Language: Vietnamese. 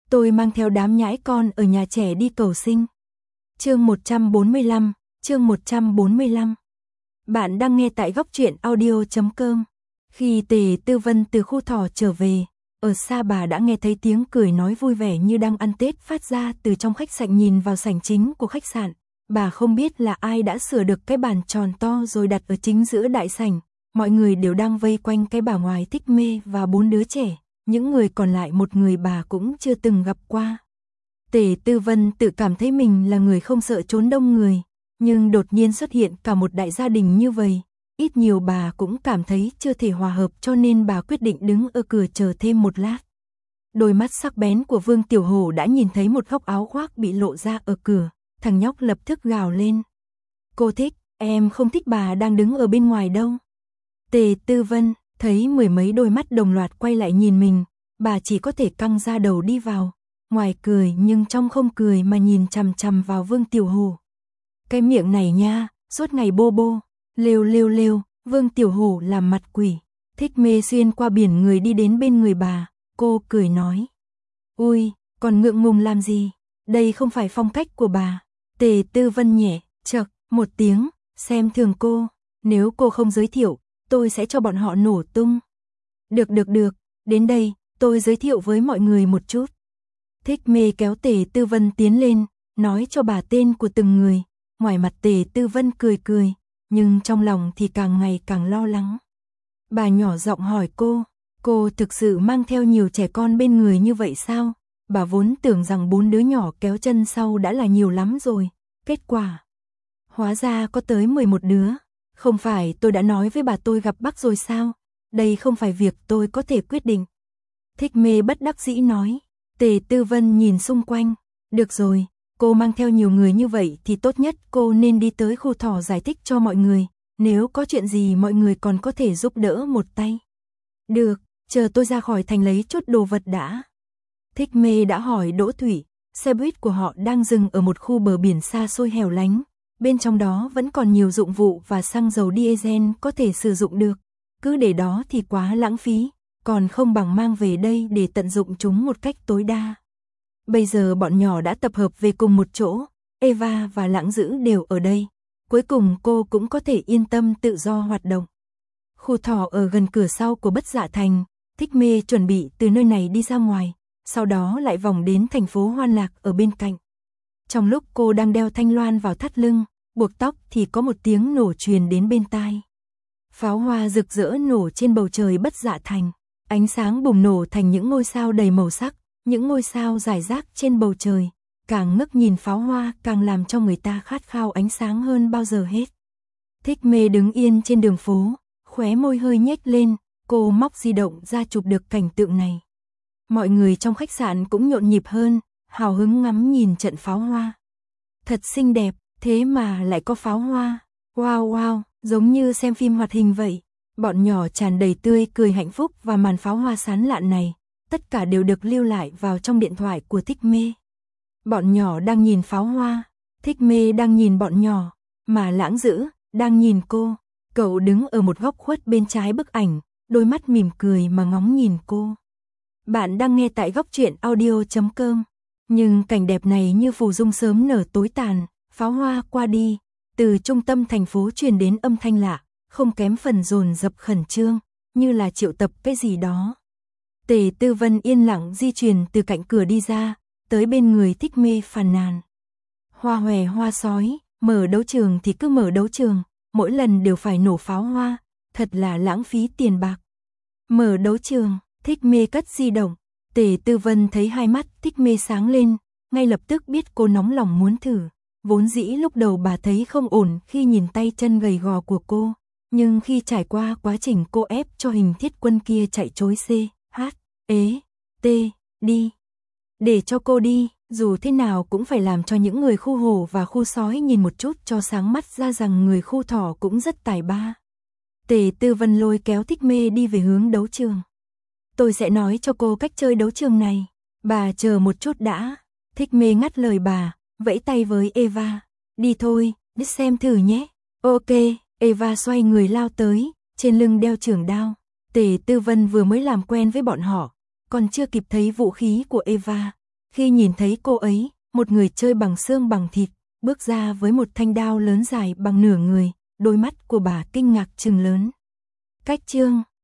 Tôi mang theo đám nhãi con ở nhà trẻ đi cầu sinh. Chương 145, chương 145. Bạn đang nghe tại goctruyện.audio.com. Khi Tề Tư Vân từ khu thỏ trở về, ở xa bà đã nghe thấy tiếng cười nói vui vẻ như đang ăn Tết phát ra từ trong khách sạn nhìn vào sảnh chính của khách sạn. Bà không biết là ai đã sửa được cái bàn tròn to rồi đặt ở chính giữa đại sảnh. Mọi người đều đang vây quanh cái bà ngoại Thích Mê và 4 đứa trẻ. Những người còn lại một người bà cũng chưa từng gặp qua. Tề Tư Vân tự cảm thấy mình là người không sợ trốn đông người, nhưng đột nhiên xuất hiện cả một đại gia đình như vậy, ít nhiều bà cũng cảm thấy chưa thể hòa hợp, cho nên bà quyết định đứng ở cửa chờ thêm một lát. Đôi mắt sắc bén của Vương Tiểu Hổ đã nhìn thấy một góc áo khoác bị lộ ra ở cửa, thằng nhóc lập tức gào lên. Cô thích, em không thích bà đang đứng ở bên ngoài đâu. Tề Tư Vân thấy mười mấy đôi mắt đồng loạt quay lại nhìn mình, bà chỉ có thể căng ra đầu đi vào, ngoài cười nhưng trong không cười mà nhìn chằm chằm vào Vương Tiểu Hổ. Cái miệng này nha, suốt ngày bô bô, lêu lêu lêu, Vương Tiểu Hổ làm mặt quỷ. Thích Mê xuyên qua biển người đi đến bên người bà, cô cười nói. Ui, còn ngượng ngùng làm gì, đây không phải phong cách của bà. Tề Tư Vân nhẹ, chậc, một tiếng, xem thường cô, nếu cô không giới thiệu, tôi sẽ cho bọn họ nổ tung. Được, đến đây, tôi giới thiệu với mọi người một chút. Thích Mê kéo Tề Tư Vân tiến lên, nói cho bà tên của từng người. Ngoài mặt Tề Tư Vân cười, nhưng trong lòng thì càng ngày càng lo lắng. Bà nhỏ giọng hỏi cô thực sự mang theo nhiều trẻ con bên người như vậy sao? Bà vốn tưởng rằng 4 đứa nhỏ kéo chân sau đã là nhiều lắm rồi, kết quả hóa ra có tới 11 đứa. Không phải tôi đã nói với bà tôi gặp bác rồi sao? Đây không phải việc tôi có thể quyết định. Thích Mê bất đắc dĩ nói. Tề Tư Vân nhìn xung quanh. Được rồi, cô mang theo nhiều người như vậy thì tốt nhất cô nên đi tới khu thỏ giải thích cho mọi người. Nếu có chuyện gì mọi người còn có thể giúp đỡ một tay. Được, chờ tôi ra khỏi thành lấy chút đồ vật đã. Thích Mê đã hỏi Đỗ Thủy. Xe buýt của họ đang dừng ở một khu bờ biển xa xôi hẻo lánh. Bên trong đó vẫn còn nhiều dụng vụ và xăng dầu diesel có thể sử dụng được. Cứ để đó thì quá lãng phí, còn không bằng mang về đây để tận dụng chúng một cách tối đa. Bây giờ bọn nhỏ đã tập hợp về cùng một chỗ, Eva và Lãng Dữ đều ở đây. Cuối cùng cô cũng có thể yên tâm tự do hoạt động. Khu thỏ ở gần cửa sau của Bất Dạ Thành, Thích Mê chuẩn bị từ nơi này đi ra ngoài, sau đó lại vòng đến thành phố Hoan Lạc ở bên cạnh. Trong lúc cô đang đeo thanh loan vào thắt lưng, buộc tóc thì có một tiếng nổ truyền đến bên tai. Pháo hoa rực rỡ nổ trên bầu trời Bất Dạ Thành, ánh sáng bùng nổ thành những ngôi sao đầy màu sắc, những ngôi sao rải rác trên bầu trời, càng ngước nhìn pháo hoa càng làm cho người ta khát khao ánh sáng hơn bao giờ hết. Thích Mê đứng yên trên đường phố, khóe môi hơi nhếch lên, cô móc di động ra chụp được cảnh tượng này. Mọi người trong khách sạn cũng nhộn nhịp hơn, hào hứng ngắm nhìn trận pháo hoa. Thật xinh đẹp, thế mà lại có pháo hoa. Wow, giống như xem phim hoạt hình vậy. Bọn nhỏ tràn đầy tươi cười hạnh phúc và màn pháo hoa sán lạn này, tất cả đều được lưu lại vào trong điện thoại của Thích Mê. Bọn nhỏ đang nhìn pháo hoa, Thích Mê đang nhìn bọn nhỏ, mà Lãng Dữ đang nhìn cô. Cậu đứng ở một góc khuất bên trái bức ảnh, đôi mắt mỉm cười mà ngóng nhìn cô. Bạn đang nghe tại goctruyện.audio.com. Nhưng cảnh đẹp này như phù dung sớm nở tối tàn, pháo hoa qua đi, từ trung tâm thành phố truyền đến âm thanh lạ, không kém phần dồn dập khẩn trương, như là triệu tập cái gì đó. Tề Tư Vân yên lặng di chuyển từ cạnh cửa đi ra, tới bên người Thích Mê phàn nàn. Hoa hòe hoa sói, mở đấu trường thì cứ mở đấu trường, mỗi lần đều phải nổ pháo hoa, thật là lãng phí tiền bạc. Mở đấu trường, Thích Mê cất di động, Tề Tư Vân thấy hai mắt Thích Mê sáng lên, ngay lập tức biết cô nóng lòng muốn thử. Vốn dĩ lúc đầu bà thấy không ổn khi nhìn tay chân gầy gò của cô, nhưng khi trải qua quá trình cô ép cho Hình Thiết Quân kia chạy trối đi. Để cho cô đi, dù thế nào cũng phải làm cho những người khu hổ và khu sói nhìn một chút cho sáng mắt ra rằng người khu thỏ cũng rất tài ba. Tề Tư Vân lôi kéo Thích Mê đi về hướng đấu trường. Tôi sẽ nói cho cô cách chơi đấu trường này. Bà chờ một chút đã. Thích Mê ngắt lời bà, vẫy tay với Eva. Đi thôi, đi xem thử nhé. Ok, Eva xoay người lao tới, trên lưng đeo trường đao. Tề Tư Vân vừa mới làm quen với bọn họ, còn chưa kịp thấy vũ khí của Eva. Khi nhìn thấy cô ấy, một người chơi bằng xương bằng thịt, bước ra với một thanh đao lớn dài bằng nửa người, đôi mắt của bà kinh ngạc trừng lớn. Cách chương